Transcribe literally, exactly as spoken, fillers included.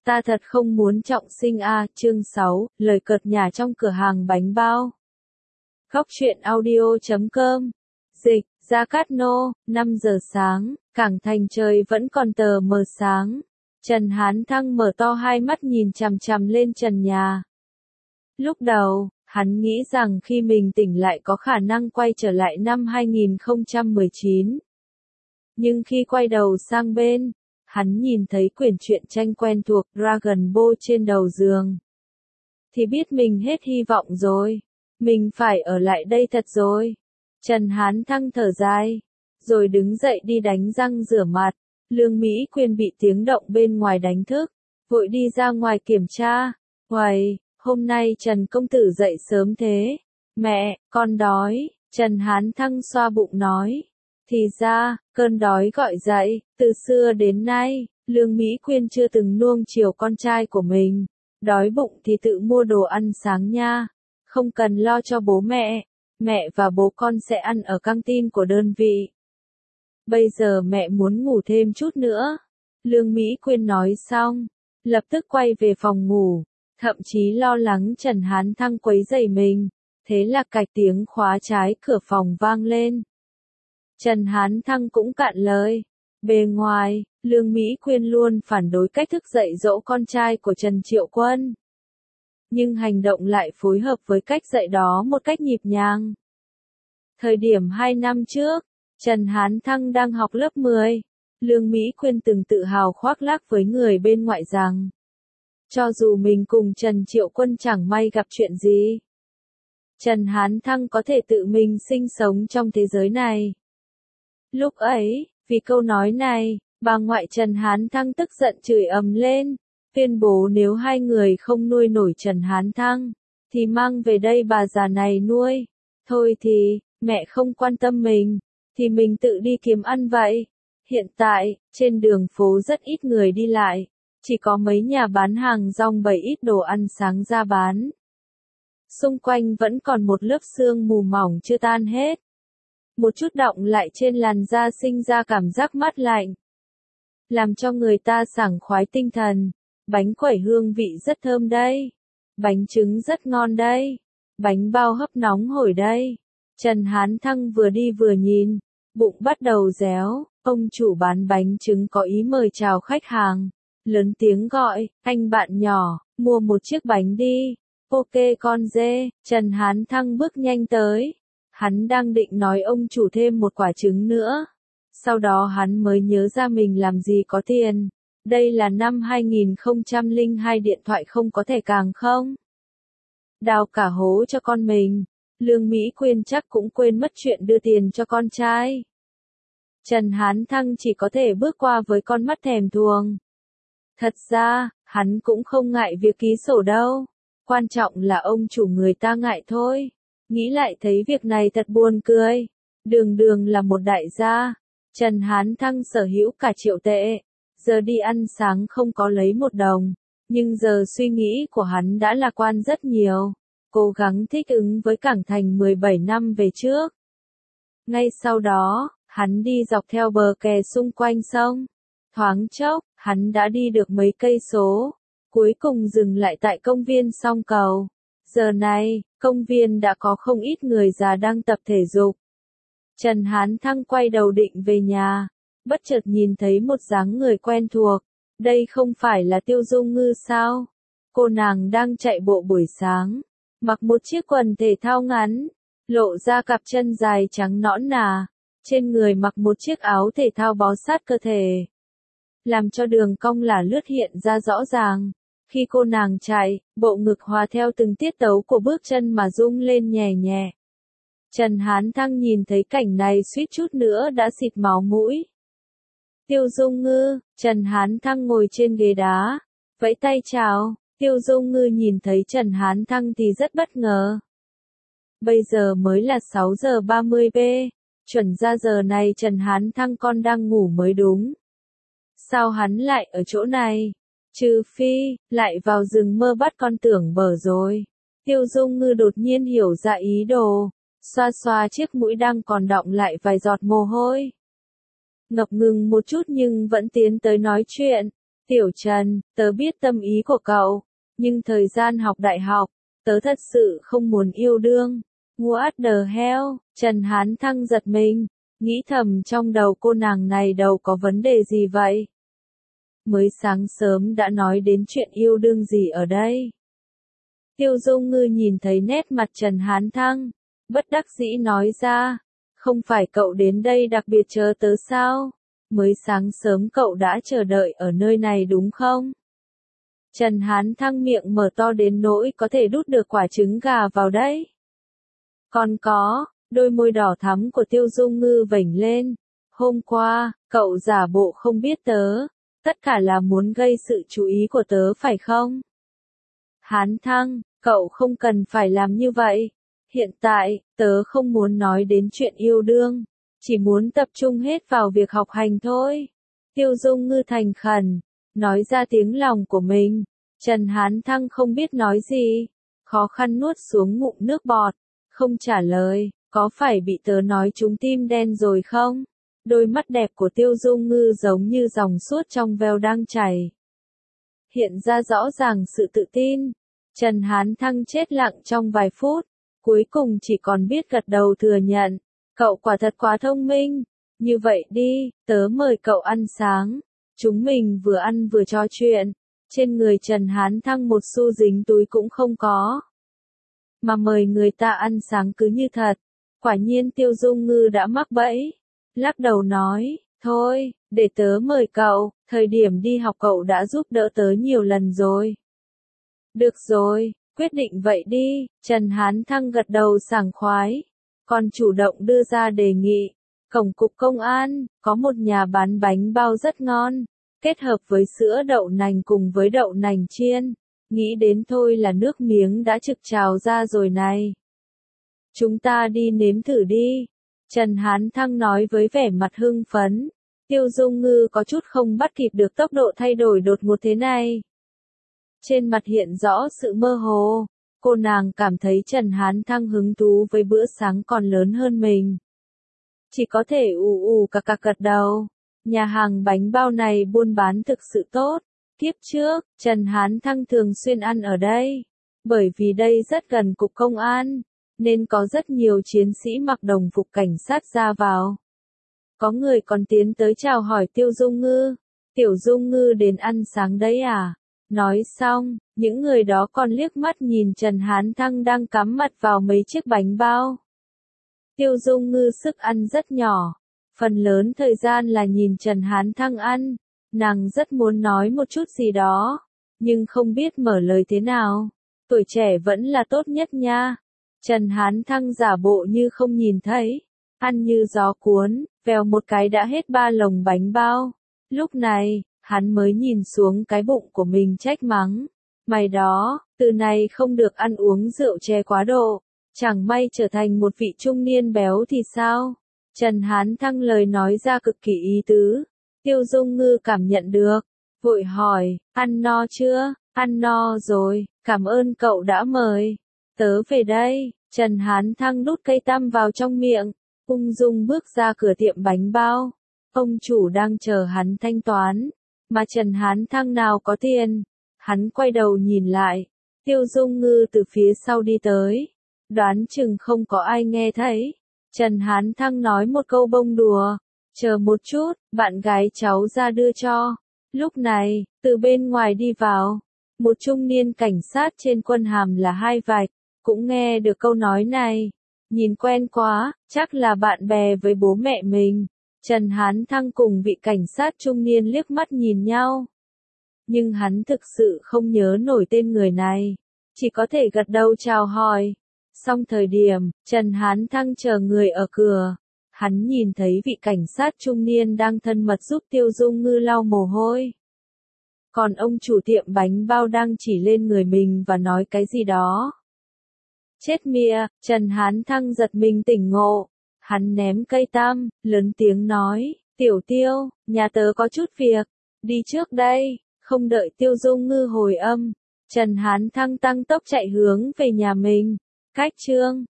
Ta thật không muốn trọng sinh a, chương sáu, lời cợt nhả trong cửa hàng bánh bao. Góc truyện audio chấm com. Dịch, Gia Cát Nô, năm giờ sáng, cảng thành trời vẫn còn tờ mờ sáng. Trần Hán Thăng mở to hai mắt nhìn chằm chằm lên trần nhà. Lúc đầu, hắn nghĩ rằng khi mình tỉnh lại có khả năng quay trở lại năm hai nghìn không trăm mười chín. Nhưng khi quay đầu sang bên, hắn nhìn thấy quyển truyện tranh quen thuộc Dragon Ball trên đầu giường. Thì biết mình hết hy vọng rồi. Mình phải ở lại đây thật rồi. Trần Hán Thăng thở dài. Rồi đứng dậy đi đánh răng rửa mặt. Lương Mỹ Quyên bị tiếng động bên ngoài đánh thức. Vội đi ra ngoài kiểm tra. Uầy, hôm nay Trần công tử dậy sớm thế. Mẹ, con đói. Trần Hán Thăng xoa bụng nói. Thì ra, cơn đói gọi dậy, từ xưa đến nay, Lương Mỹ Quyên chưa từng nuông chiều con trai của mình. Đói bụng thì tự mua đồ ăn sáng nha. Không cần lo cho bố mẹ. Mẹ và bố con sẽ ăn ở căng tin của đơn vị. Bây giờ mẹ muốn ngủ thêm chút nữa. Lương Mỹ Quyên nói xong, lập tức quay về phòng ngủ. Thậm chí lo lắng Trần Hán Thăng quấy rầy mình. Thế là cạch tiếng khóa trái cửa phòng vang lên. Trần Hán Thăng cũng cạn lời. Bề ngoài, Lương Mỹ Quyên luôn phản đối cách thức dạy dỗ con trai của Trần Triệu Quân. Nhưng hành động lại phối hợp với cách dạy đó một cách nhịp nhàng. Thời điểm hai năm trước, Trần Hán Thăng đang học lớp mười. Lương Mỹ Quyên từng tự hào khoác lác với người bên ngoại rằng, cho dù mình cùng Trần Triệu Quân chẳng may gặp chuyện gì, Trần Hán Thăng có thể tự mình sinh sống trong thế giới này. Lúc ấy, vì câu nói này, bà ngoại Trần Hán Thăng tức giận chửi ầm lên, tuyên bố nếu hai người không nuôi nổi Trần Hán Thăng, thì mang về đây bà già này nuôi. Thôi thì, mẹ không quan tâm mình, thì mình tự đi kiếm ăn vậy. Hiện tại, trên đường phố rất ít người đi lại, chỉ có mấy nhà bán hàng rong bày ít đồ ăn sáng ra bán. Xung quanh vẫn còn một lớp sương mù mỏng chưa tan hết. Một chút đọng lại trên làn da sinh ra cảm giác mát lạnh, làm cho người ta sảng khoái tinh thần. Bánh quẩy hương vị rất thơm đây. Bánh trứng rất ngon đây. Bánh bao hấp nóng hổi đây. Trần Hán Thăng vừa đi vừa nhìn, bụng bắt đầu réo. Ông chủ bán bánh trứng có ý mời chào khách hàng. Lớn tiếng gọi, anh bạn nhỏ, mua một chiếc bánh đi. Ok con dê. Trần Hán Thăng bước nhanh tới. Hắn đang định nói ông chủ thêm một quả trứng nữa. Sau đó hắn mới nhớ ra mình làm gì có tiền. Đây là năm hai nghìn không trăm lẻ hai, điện thoại không có thẻ càng không. Đào cả hố cho con mình. Lương Mỹ Quyên chắc cũng quên mất chuyện đưa tiền cho con trai. Trần Hán Thăng chỉ có thể bước qua với con mắt thèm thuồng. Thật ra, hắn cũng không ngại việc ký sổ đâu. Quan trọng là ông chủ người ta ngại thôi. Nghĩ lại thấy việc này thật buồn cười. Đường đường là một đại gia. Trần Hán Thăng sở hữu cả triệu tệ. Giờ đi ăn sáng không có lấy một đồng. Nhưng giờ suy nghĩ của hắn đã lạc quan rất nhiều. Cố gắng thích ứng với cảng thành mười bảy năm về trước. Ngay sau đó, hắn đi dọc theo bờ kè xung quanh sông. Thoáng chốc, hắn đã đi được mấy cây số. Cuối cùng dừng lại tại công viên song cầu. Giờ này, công viên đã có không ít người già đang tập thể dục. Trần Hán Thăng quay đầu định về nhà. Bất chợt nhìn thấy một dáng người quen thuộc. Đây không phải là Tiêu Dung Ngư sao? Cô nàng đang chạy bộ buổi sáng. Mặc một chiếc quần thể thao ngắn. Lộ ra cặp chân dài trắng nõn nà. Trên người mặc một chiếc áo thể thao bó sát cơ thể. Làm cho đường cong là lướt hiện ra rõ ràng. Khi cô nàng chạy, bộ ngực hòa theo từng tiết tấu của bước chân mà rung lên nhẹ nhẹ. Trần Hán Thăng nhìn thấy cảnh này suýt chút nữa đã xịt máu mũi. Tiêu Dung Ngư. Trần Hán Thăng ngồi trên ghế đá, vẫy tay chào. Tiêu Dung Ngư nhìn thấy Trần Hán Thăng thì rất bất ngờ. Bây giờ mới là sáu giờ ba mươi p. Chuẩn ra giờ này Trần Hán Thăng con đang ngủ mới đúng. Sao hắn lại ở chỗ này? Trừ phi, lại vào rừng mơ bắt con tưởng bở rồi. Tiêu Dung Ngư đột nhiên hiểu ra ý đồ. Xoa xoa chiếc mũi đang còn đọng lại vài giọt mồ hôi. Ngập ngừng một chút nhưng vẫn tiến tới nói chuyện. Tiểu Trần, tớ biết tâm ý của cậu, nhưng thời gian học đại học, tớ thật sự không muốn yêu đương. What the hell? Trần Hán Thăng giật mình, nghĩ thầm trong đầu cô nàng này đầu có vấn đề gì vậy? Mới sáng sớm đã nói đến chuyện yêu đương gì ở đây? Tiêu Dung Ngư nhìn thấy nét mặt Trần Hán Thăng, bất đắc dĩ nói ra, không phải cậu đến đây đặc biệt chờ tớ sao? Mới sáng sớm cậu đã chờ đợi ở nơi này đúng không? Trần Hán Thăng miệng mở to đến nỗi có thể đút được quả trứng gà vào đấy. Còn có, đôi môi đỏ thắm của Tiêu Dung Ngư vểnh lên. Hôm qua, cậu giả bộ không biết tớ, tất cả là muốn gây sự chú ý của tớ phải không? Hán Thăng, cậu không cần phải làm như vậy. Hiện tại, tớ không muốn nói đến chuyện yêu đương, chỉ muốn tập trung hết vào việc học hành thôi. Tiêu Dung Ngư thành khẩn, nói ra tiếng lòng của mình. Trần Hán Thăng không biết nói gì, khó khăn nuốt xuống ngụm nước bọt, không trả lời, có phải bị tớ nói trúng tim đen rồi không? Đôi mắt đẹp của Tiêu Dung Ngư giống như dòng suốt trong veo đang chảy. Hiện ra rõ ràng sự tự tin. Trần Hán Thăng chết lặng trong vài phút, cuối cùng chỉ còn biết gật đầu thừa nhận. Cậu quả thật quá thông minh. Như vậy đi, tớ mời cậu ăn sáng. Chúng mình vừa ăn vừa trò chuyện. Trên người Trần Hán Thăng một xu dính túi cũng không có. Mà mời người ta ăn sáng cứ như thật. Quả nhiên Tiêu Dung Ngư đã mắc bẫy. Lắc đầu nói, thôi, để tớ mời cậu, thời điểm đi học cậu đã giúp đỡ tớ nhiều lần rồi. Được rồi, quyết định vậy đi. Trần Hán Thăng gật đầu sảng khoái. Còn chủ động đưa ra đề nghị. Cổng cục công an, có một nhà bán bánh bao rất ngon. Kết hợp với sữa đậu nành cùng với đậu nành chiên. Nghĩ đến thôi là nước miếng đã trực trào ra rồi này. Chúng ta đi nếm thử đi. Trần Hán Thăng nói với vẻ mặt hưng phấn. Tiêu Dung Ngư có chút không bắt kịp được tốc độ thay đổi đột ngột thế này. Trên mặt hiện rõ sự mơ hồ. Cô nàng cảm thấy Trần Hán Thăng hứng thú với bữa sáng còn lớn hơn mình. Chỉ có thể ù ù cà cà gật đầu. Nhà hàng bánh bao này buôn bán thực sự tốt. Kiếp trước, Trần Hán Thăng thường xuyên ăn ở đây. Bởi vì đây rất gần cục công an, nên có rất nhiều chiến sĩ mặc đồng phục cảnh sát ra vào. Có người còn tiến tới chào hỏi Tiêu Dung Ngư. Tiểu Dung Ngư đến ăn sáng đấy à? Nói xong, những người đó còn liếc mắt nhìn Trần Hán Thăng đang cắm mặt vào mấy chiếc bánh bao. Tiêu Dung Ngư sức ăn rất nhỏ. Phần lớn thời gian là nhìn Trần Hán Thăng ăn. Nàng rất muốn nói một chút gì đó, nhưng không biết mở lời thế nào. Tuổi trẻ vẫn là tốt nhất nha. Trần Hán Thăng giả bộ như không nhìn thấy. Ăn như gió cuốn, vèo một cái đã hết ba lồng bánh bao. Lúc này, hắn mới nhìn xuống cái bụng của mình trách mắng. Mày đó, từ này không được ăn uống rượu chè quá độ. Chẳng may trở thành một vị trung niên béo thì sao? Trần Hán Thăng lời nói ra cực kỳ ý tứ. Tiêu Dung Ngư cảm nhận được. Vội hỏi, ăn no chưa? Ăn no rồi, cảm ơn cậu đã mời. Tớ về đây. Trần Hán Thăng đút cây tăm vào trong miệng. Ung dung bước ra cửa tiệm bánh bao. Ông chủ đang chờ hắn thanh toán. Mà Trần Hán Thăng nào có tiền. Hắn quay đầu nhìn lại. Tiêu Dung Ngư từ phía sau đi tới. Đoán chừng không có ai nghe thấy. Trần Hán Thăng nói một câu bông đùa. Chờ một chút, bạn gái cháu ra đưa cho. Lúc này, từ bên ngoài đi vào. Một trung niên cảnh sát trên quân hàm là hai vạch. Cũng nghe được câu nói này. Nhìn quen quá, chắc là bạn bè với bố mẹ mình. Trần Hán Thăng cùng vị cảnh sát trung niên liếc mắt nhìn nhau. Nhưng hắn thực sự không nhớ nổi tên người này. Chỉ có thể gật đầu chào hỏi. Xong thời điểm, Trần Hán Thăng chờ người ở cửa. Hắn nhìn thấy vị cảnh sát trung niên đang thân mật giúp Tiêu Dung Ngư lau mồ hôi. Còn ông chủ tiệm bánh bao đang chỉ lên người mình và nói cái gì đó. Chết mịa, Trần Hán Thăng giật mình tỉnh ngộ. Hắn ném cây tam, lớn tiếng nói, Tiểu Tiêu, nhà tớ có chút việc, đi trước đây. Không đợi Tiêu Dung Ngư hồi âm, Trần Hán Thăng tăng tốc chạy hướng về nhà mình. Cách chương